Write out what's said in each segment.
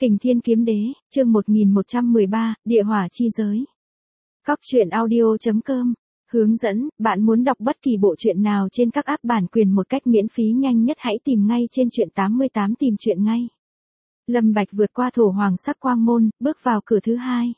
Kình Thiên Kiếm Đế, chương 1113, Địa Hỏa Chi Giới. Cóc truyện audio.com. Hướng dẫn, bạn muốn đọc bất kỳ bộ truyện nào trên các app bản quyền một cách miễn phí nhanh nhất hãy tìm ngay trên truyện 88 tìm truyện ngay. Lâm Bạch vượt qua thổ hoàng sắc quang môn, bước vào cửa thứ hai.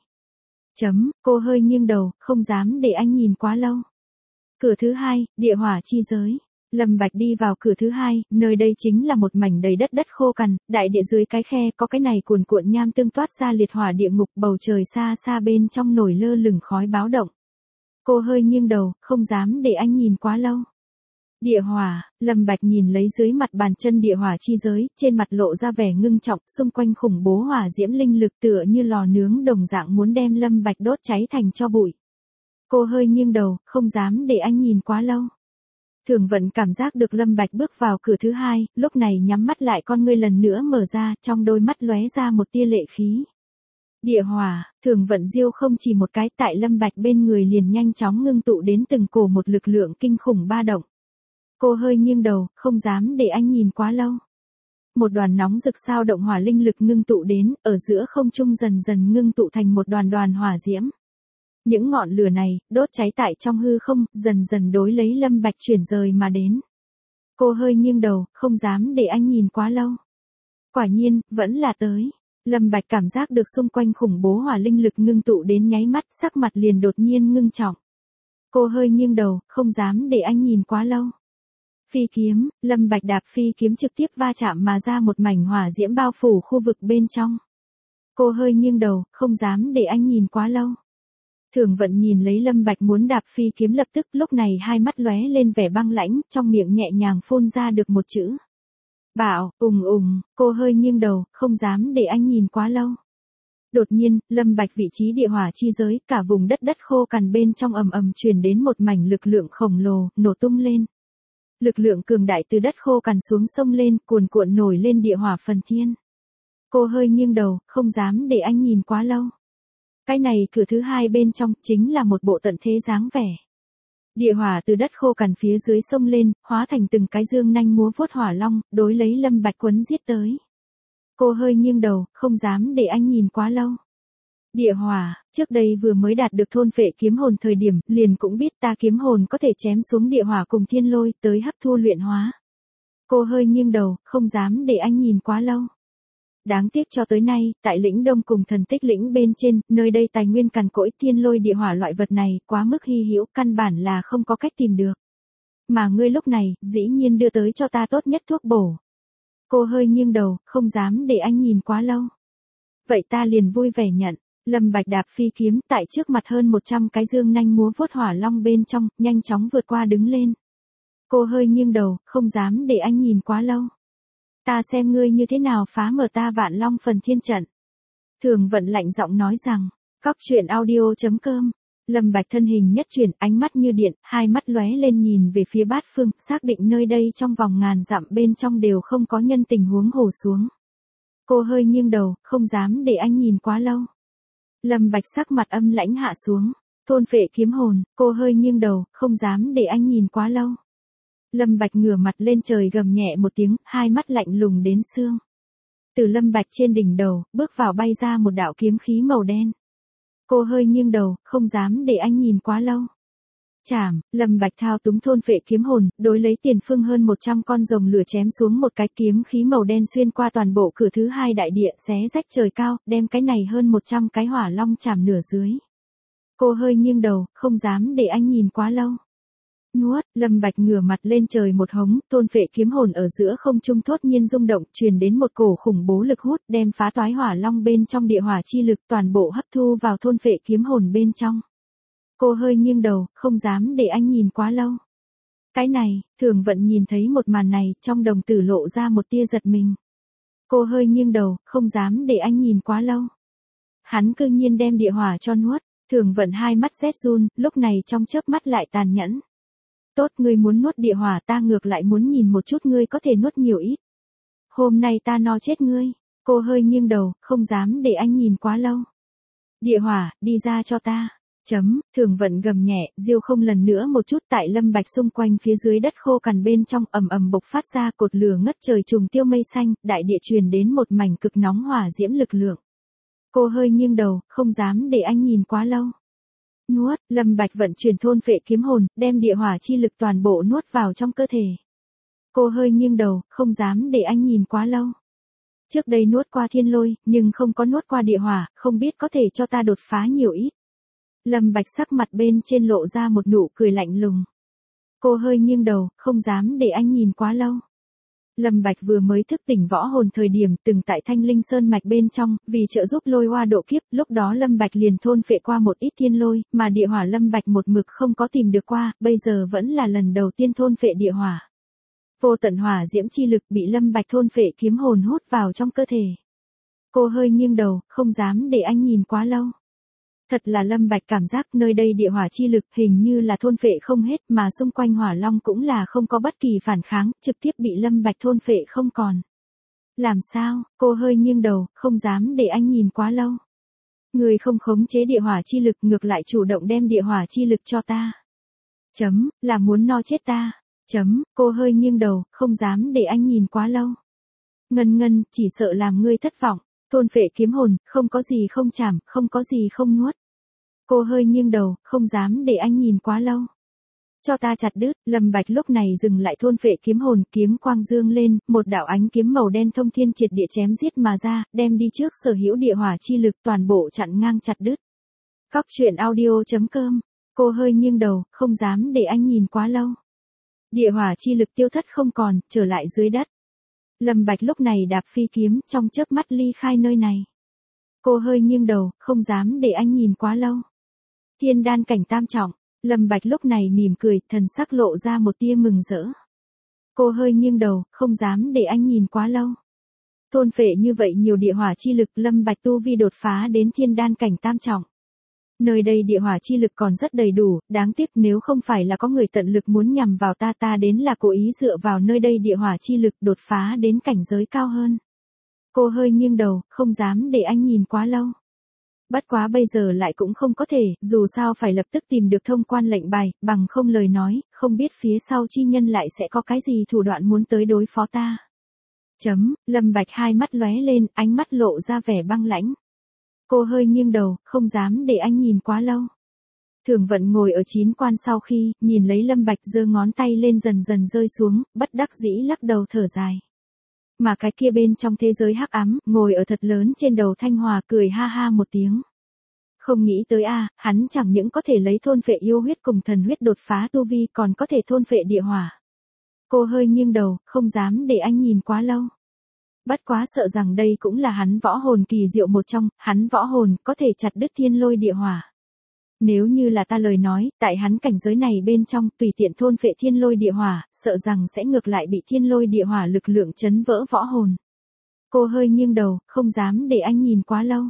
Cô hơi nghiêng đầu, không dám để anh nhìn quá lâu. Cửa thứ hai, Địa Hỏa Chi Giới. Lâm Bạch đi vào cửa thứ hai, nơi đây chính là một mảnh đầy đất khô cằn, đại địa dưới cái khe có cái này cuồn cuộn nham tương toát ra liệt hỏa địa ngục, bầu trời xa xa bên trong nổi lơ lửng khói báo động. Cô hơi nghiêng đầu, không dám để anh nhìn quá lâu. Địa hỏa, Lâm Bạch nhìn lấy dưới mặt bàn chân địa hỏa chi giới, trên mặt lộ ra vẻ ngưng trọng, xung quanh khủng bố hỏa diễm linh lực tựa như lò nướng đồng dạng muốn đem Lâm Bạch đốt cháy thành tro bụi. Cô hơi nghiêng đầu, không dám để anh nhìn quá lâu. Thường Vận cảm giác được Lâm Bạch bước vào cửa thứ hai, lúc này nhắm mắt lại con ngươi lần nữa mở ra, trong đôi mắt lóe ra một tia lệ khí. Địa hỏa, Thường Vận diêu không chỉ một cái, tại Lâm Bạch bên người liền nhanh chóng ngưng tụ đến từng cổ một lực lượng kinh khủng ba động. Cô hơi nghiêng đầu, không dám để anh nhìn quá lâu. Một đoàn nóng rực sao động hỏa linh lực ngưng tụ đến, ở giữa không trung dần dần ngưng tụ thành một đoàn hỏa diễm. Những ngọn lửa này, đốt cháy tại trong hư không, dần dần đối lấy Lâm Bạch chuyển rời mà đến. Cô hơi nghiêng đầu, không dám để anh nhìn quá lâu. Quả nhiên, vẫn là tới. Lâm Bạch cảm giác được xung quanh khủng bố hỏa linh lực ngưng tụ đến nháy mắt, sắc mặt liền đột nhiên ngưng trọng. Cô hơi nghiêng đầu, không dám để anh nhìn quá lâu. Phi kiếm, Lâm Bạch đạp phi kiếm trực tiếp va chạm mà ra một mảnh hỏa diễm bao phủ khu vực bên trong. Cô hơi nghiêng đầu, không dám để anh nhìn quá lâu. Thường Vận nhìn lấy Lâm Bạch muốn đạp phi kiếm lập tức lúc này hai mắt lóe lên vẻ băng lãnh, trong miệng nhẹ nhàng phun ra được một chữ. Bạo, cô hơi nghiêng đầu, không dám để anh nhìn quá lâu. Đột nhiên, Lâm Bạch vị trí địa hỏa chi giới, cả vùng đất khô cằn bên trong ầm ầm truyền đến một mảnh lực lượng khổng lồ, nổ tung lên. Lực lượng cường đại từ đất khô cằn xuống sông lên, cuồn cuộn nổi lên địa hỏa phần thiên. Cô hơi nghiêng đầu, không dám để anh nhìn quá lâu. Cái này cửa thứ hai bên trong chính là một bộ tận thế dáng vẻ. Địa hỏa từ đất khô cằn phía dưới sông lên, hóa thành từng cái dương nanh múa vuốt hỏa long, đối lấy Lâm Bạch quấn giết tới. Cô hơi nghiêng đầu, không dám để anh nhìn quá lâu. Địa hỏa, trước đây vừa mới đạt được thôn phệ kiếm hồn thời điểm, liền cũng biết ta kiếm hồn có thể chém xuống địa hỏa cùng thiên lôi tới hấp thu luyện hóa. Cô hơi nghiêng đầu, không dám để anh nhìn quá lâu. Đáng tiếc cho tới nay, tại lĩnh Đông cùng thần tích lĩnh bên trên, nơi đây tài nguyên cằn cỗi thiên lôi địa hỏa loại vật này quá mức hy hữu, căn bản là không có cách tìm được. Mà ngươi lúc này, dĩ nhiên đưa tới cho ta tốt nhất thuốc bổ. Cô hơi nghiêng đầu, không dám để anh nhìn quá lâu. Vậy ta liền vui vẻ nhận. Lâm Bạch đạp phi kiếm tại trước mặt hơn 100 cái dương nanh múa vuốt hỏa long bên trong, nhanh chóng vượt qua đứng lên. Cô hơi nghiêng đầu, không dám để anh nhìn quá lâu. Ta xem ngươi như thế nào phá mở ta Vạn Long phần thiên trận. Thường Vận lạnh giọng nói rằng, cóc truyện audio.com. Lâm Bạch thân hình nhất chuyển, ánh mắt như điện, hai mắt lóe lên nhìn về phía bát phương, xác định nơi đây trong vòng ngàn dặm bên trong đều không có nhân tình huống hổ xuống. Cô hơi nghiêng đầu, không dám để anh nhìn quá lâu. Lâm Bạch sắc mặt âm lãnh hạ xuống, thôn phệ kiếm hồn, cô hơi nghiêng đầu, không dám để anh nhìn quá lâu. Lâm Bạch ngửa mặt lên trời gầm nhẹ một tiếng, hai mắt lạnh lùng đến xương. Từ Lâm Bạch trên đỉnh đầu, bước vào bay ra một đạo kiếm khí màu đen. Cô hơi nghiêng đầu, không dám để anh nhìn quá lâu. Chảm, Lâm Bạch thao túng thôn phệ kiếm hồn, đối lấy tiền phương hơn 100 con rồng lửa chém xuống một cái kiếm khí màu đen xuyên qua toàn bộ cửa thứ hai đại địa, xé rách trời cao, đem cái này hơn 100 cái hỏa long chạm nửa dưới. Cô hơi nghiêng đầu, không dám để anh nhìn quá lâu. Nuốt, Lâm Bạch ngửa mặt lên trời một hống, thôn phệ kiếm hồn ở giữa không trung thốt nhiên rung động, truyền đến một cổ khủng bố lực hút, đem phá toái hỏa long bên trong địa hỏa chi lực toàn bộ hấp thu vào thôn phệ kiếm hồn bên trong. Cô hơi nghiêng đầu, không dám để anh nhìn quá lâu. Cái này, Thường Vận nhìn thấy một màn này, trong đồng tử lộ ra một tia giật mình. Cô hơi nghiêng đầu, không dám để anh nhìn quá lâu. Hắn cư nhiên đem địa hỏa cho nuốt, Thường Vận hai mắt rét run, lúc này trong chớp mắt lại tàn nhẫn. Tốt, ngươi muốn nuốt địa hỏa, ta ngược lại muốn nhìn một chút ngươi có thể nuốt nhiều ít. Hôm nay ta no chết ngươi. Cô hơi nghiêng đầu, không dám để anh nhìn quá lâu. Địa hỏa, đi ra cho ta. Thường vận gầm nhẹ, diêu không lần nữa một chút tại Lâm Bạch xung quanh phía dưới đất khô cằn bên trong ầm ầm bộc phát ra cột lửa ngất trời trùng tiêu mây xanh, đại địa truyền đến một mảnh cực nóng hỏa diễm lực lượng. Cô hơi nghiêng đầu, không dám để anh nhìn quá lâu. Nuốt, Lâm Bạch vận chuyển thôn phệ kiếm hồn, đem địa hỏa chi lực toàn bộ nuốt vào trong cơ thể. Cô hơi nghiêng đầu, không dám để anh nhìn quá lâu. Trước đây nuốt qua thiên lôi, nhưng không có nuốt qua địa hỏa, không biết có thể cho ta đột phá nhiều ít. Lâm Bạch sắc mặt bên trên lộ ra một nụ cười lạnh lùng. Cô hơi nghiêng đầu, không dám để anh nhìn quá lâu. Lâm Bạch vừa mới thức tỉnh võ hồn thời điểm từng tại Thanh Linh Sơn mạch bên trong, vì trợ giúp lôi hoa độ kiếp, lúc đó Lâm Bạch liền thôn phệ qua một ít thiên lôi, mà địa hỏa Lâm Bạch một mực không có tìm được qua, bây giờ vẫn là lần đầu tiên thôn phệ địa hỏa. Vô tận hỏa diễm chi lực bị Lâm Bạch thôn phệ kiếm hồn hút vào trong cơ thể. Cô hơi nghiêng đầu, không dám để anh nhìn quá lâu. Thật là Lâm Bạch cảm giác nơi đây địa hỏa chi lực hình như là thôn phệ không hết mà xung quanh hỏa long cũng là không có bất kỳ phản kháng, trực tiếp bị Lâm Bạch thôn phệ không còn. Làm sao, cô hơi nghiêng đầu, không dám để anh nhìn quá lâu. Người không khống chế địa hỏa chi lực ngược lại chủ động đem địa hỏa chi lực cho ta. Là muốn no chết ta. Cô hơi nghiêng đầu, không dám để anh nhìn quá lâu. Ngân, chỉ sợ làm ngươi thất vọng. Thôn phệ kiếm hồn, không có gì không chảm, không có gì không nuốt. Cô hơi nghiêng đầu, không dám để anh nhìn quá lâu. Cho ta chặt đứt, Lâm Bạch lúc này dừng lại thôn phệ kiếm hồn, kiếm quang dương lên, một đạo ánh kiếm màu đen thông thiên triệt địa chém giết mà ra, đem đi trước sở hữu địa hỏa chi lực toàn bộ chặn ngang chặt đứt. Cóc truyện audio.com. Cô hơi nghiêng đầu, không dám để anh nhìn quá lâu. Địa hỏa chi lực tiêu thất không còn, trở lại dưới đất. Lâm Bạch lúc này đạp phi kiếm, trong chớp mắt ly khai nơi này. Cô hơi nghiêng đầu, không dám để anh nhìn quá lâu. Thiên đan cảnh tam trọng, Lâm Bạch lúc này mỉm cười, thần sắc lộ ra một tia mừng rỡ. Cô hơi nghiêng đầu, không dám để anh nhìn quá lâu. Thôn phệ như vậy nhiều địa hỏa chi lực, Lâm Bạch tu vi đột phá đến thiên đan cảnh tam trọng. Nơi đây địa hỏa chi lực còn rất đầy đủ, đáng tiếc nếu không phải là có người tận lực muốn nhằm vào ta đến là cố ý dựa vào nơi đây địa hỏa chi lực đột phá đến cảnh giới cao hơn. Cô hơi nghiêng đầu, không dám để anh nhìn quá lâu. Bất quá bây giờ lại cũng không có thể, dù sao phải lập tức tìm được thông quan lệnh bài, bằng không lời nói, không biết phía sau chi nhân lại sẽ có cái gì thủ đoạn muốn tới đối phó ta. Lâm Bạch hai mắt lóe lên, ánh mắt lộ ra vẻ băng lãnh. Cô hơi nghiêng đầu, không dám để anh nhìn quá lâu. Thường vận ngồi ở chín quan sau khi, nhìn lấy Lâm Bạch giơ ngón tay lên dần dần rơi xuống, bất đắc dĩ lắc đầu thở dài. Mà cái kia bên trong thế giới hắc ám, ngồi ở thật lớn trên đầu Thanh Hòa cười ha ha một tiếng. Không nghĩ tới hắn chẳng những có thể lấy thôn phệ yêu huyết cùng thần huyết đột phá tu vi còn có thể thôn phệ địa hỏa. Cô hơi nghiêng đầu, không dám để anh nhìn quá lâu. Bất quá sợ rằng đây cũng là hắn võ hồn kỳ diệu một trong, hắn võ hồn có thể chặt đứt thiên lôi địa hỏa. Nếu như là ta lời nói, tại hắn cảnh giới này bên trong tùy tiện thôn phệ thiên lôi địa hỏa, sợ rằng sẽ ngược lại bị thiên lôi địa hỏa lực lượng chấn vỡ võ hồn. Cô hơi nghiêng đầu, không dám để anh nhìn quá lâu.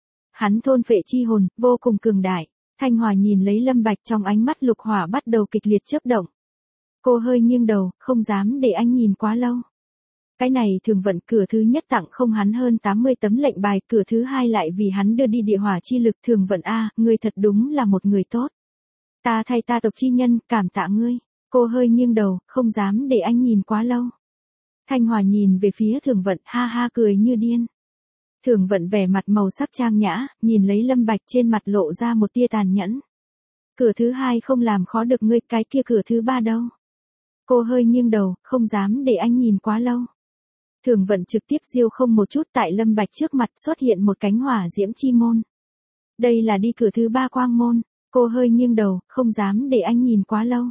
Hắn thôn phệ chi hồn, vô cùng cường đại. Thanh Hòa nhìn lấy Lâm Bạch trong ánh mắt lục hỏa bắt đầu kịch liệt chớp động. Cô hơi nghiêng đầu, không dám để anh nhìn quá lâu. Cái này Thường vận cửa thứ nhất tặng không hắn hơn 80 tấm lệnh bài, cửa thứ hai lại vì hắn đưa đi địa hỏa chi lực. Thường vận ngươi thật đúng là một người tốt. Ta thay ta tộc chi nhân, cảm tạ ngươi. Cô hơi nghiêng đầu, không dám để anh nhìn quá lâu. Thanh Hòa nhìn về phía Thường vận, ha ha cười như điên. Thường vận vẻ mặt màu sắc trang nhã, nhìn lấy Lâm Bạch trên mặt lộ ra một tia tàn nhẫn. Cửa thứ hai không làm khó được ngươi, cái kia cửa thứ ba đâu? Cô hơi nghiêng đầu, không dám để anh nhìn quá lâu. Thường vận trực tiếp diêu không một chút tại Lâm Bạch trước mặt xuất hiện một cánh hỏa diễm chi môn. Đây là đi cửa thứ ba quang môn. Cô hơi nghiêng đầu, không dám để anh nhìn quá lâu.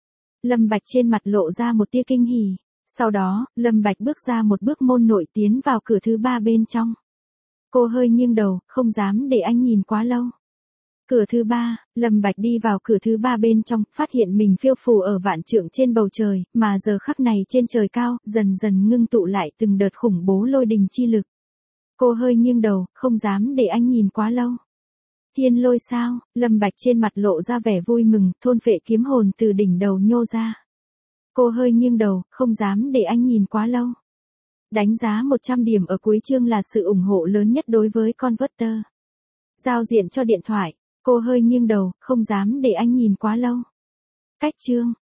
Lâm Bạch trên mặt lộ ra một tia kinh hỉ. Sau đó, Lâm Bạch bước ra một bước môn nội tiến vào cửa thứ ba bên trong. Cô hơi nghiêng đầu, không dám để anh nhìn quá lâu. Cửa thứ ba, Lâm Bạch đi vào cửa thứ ba bên trong, phát hiện mình phiêu phù ở vạn trượng trên bầu trời, mà giờ khắc này trên trời cao, dần dần ngưng tụ lại từng đợt khủng bố lôi đình chi lực. Cô hơi nghiêng đầu, không dám để anh nhìn quá lâu. Thiên lôi sao? Lâm Bạch trên mặt lộ ra vẻ vui mừng, thôn phệ kiếm hồn từ đỉnh đầu nhô ra. Cô hơi nghiêng đầu, không dám để anh nhìn quá lâu. Đánh giá 100 điểm ở cuối chương là sự ủng hộ lớn nhất đối với Converter. Giao diện cho điện thoại Cô hơi nghiêng đầu, không dám để anh nhìn quá lâu. Cách chương